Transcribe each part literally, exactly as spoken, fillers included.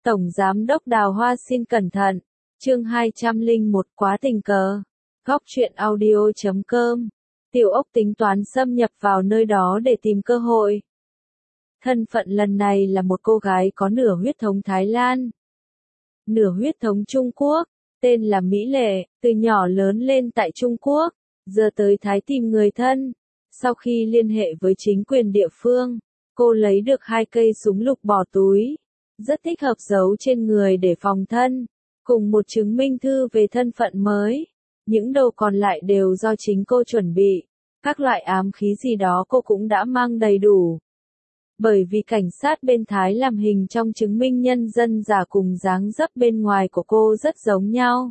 Tổng Giám đốc Đào Hoa xin cẩn thận. Chương hai trăm lẻ một Quá tình cờ. Góc truyện audio chấm com. Tiểu Ốc tính toán xâm nhập vào nơi đó để tìm cơ hội. Thân phận lần này là một cô gái có nửa huyết thống Thái Lan, nửa huyết thống Trung Quốc, tên là Mỹ Lệ, từ nhỏ lớn lên tại Trung Quốc, giờ tới Thái tìm người thân. Sau khi liên hệ với chính quyền địa phương, cô lấy được hai cây súng lục bỏ túi, rất thích hợp giấu trên người để phòng thân, cùng một chứng minh thư về thân phận mới. Những đồ còn lại đều do chính cô chuẩn bị, các loại ám khí gì đó cô cũng đã mang đầy đủ. Bởi vì cảnh sát bên Thái làm hình trong chứng minh nhân dân giả cùng dáng dấp bên ngoài của cô rất giống nhau,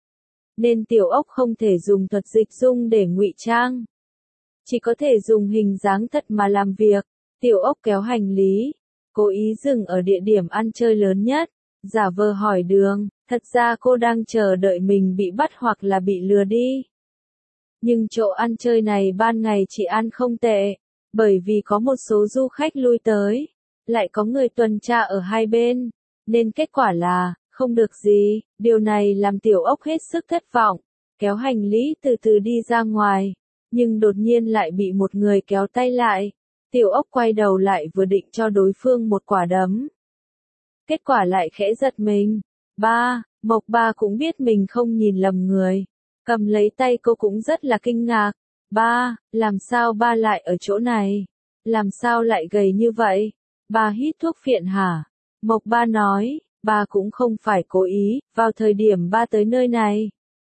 nên Tiểu Ốc không thể dùng thuật dịch dung để ngụy trang, chỉ có thể dùng hình dáng thật mà làm việc. Tiểu Ốc kéo hành lý, cố ý dừng ở địa điểm ăn chơi lớn nhất, giả vờ hỏi đường, thật ra cô đang chờ đợi mình bị bắt hoặc là bị lừa đi. Nhưng chỗ ăn chơi này ban ngày chị ăn không tệ, bởi vì có một số du khách lui tới, lại có người tuần tra ở hai bên, nên kết quả là, không được gì. Điều này làm Tiểu Ốc hết sức thất vọng, kéo hành lý từ từ đi ra ngoài, nhưng đột nhiên lại bị một người kéo tay lại. Tiểu Ốc quay đầu lại vừa định cho đối phương một quả đấm, kết quả lại khẽ giật mình. Ba, Mộc Ba cũng biết mình không nhìn lầm người, cầm lấy tay cô cũng rất là kinh ngạc. Ba, làm sao ba lại ở chỗ này? Làm sao lại gầy như vậy? Ba hít thuốc phiện hả? Mộc Ba nói, ba cũng không phải cố ý, vào thời điểm ba tới nơi này,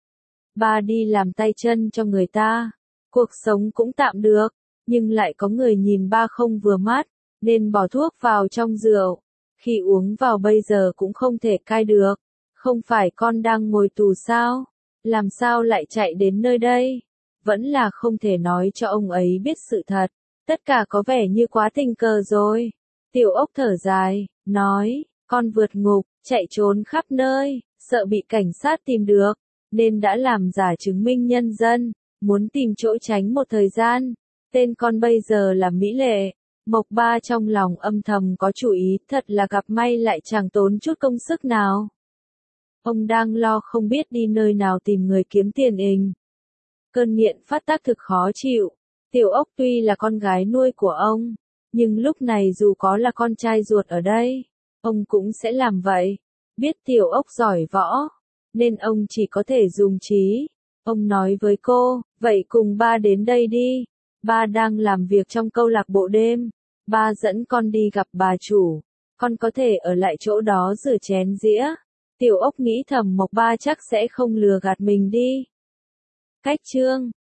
ba đi làm tay chân cho người ta, cuộc sống cũng tạm được, nhưng lại có người nhìn ba không vừa mắt, nên bỏ thuốc vào trong rượu, khi uống vào bây giờ cũng không thể cai được. Không phải con đang ngồi tù sao? Làm sao lại chạy đến nơi đây? Vẫn là không thể nói cho ông ấy biết sự thật, tất cả có vẻ như quá tình cờ rồi. Tiểu Ốc thở dài, nói, con vượt ngục, chạy trốn khắp nơi, sợ bị cảnh sát tìm được, nên đã làm giả chứng minh nhân dân, muốn tìm chỗ tránh một thời gian. Tên con bây giờ là Mỹ Lệ. Mộc Ba trong lòng âm thầm có chủ ý, thật là gặp may lại chẳng tốn chút công sức nào. Ông đang lo không biết đi nơi nào tìm người kiếm tiền ình. Cơn nghiện phát tác thực khó chịu. Tiểu Ốc tuy là con gái nuôi của ông, nhưng lúc này dù có là con trai ruột ở đây, ông cũng sẽ làm vậy. Biết Tiểu Ốc giỏi võ, nên ông chỉ có thể dùng trí. Ông nói với cô, vậy cùng ba đến đây đi. Ba đang làm việc trong câu lạc bộ đêm. Ba dẫn con đi gặp bà chủ. Con có thể ở lại chỗ đó rửa chén dĩa. Tiểu Ốc nghĩ thầm Mộc Ba chắc sẽ không lừa gạt mình đi. Cách chương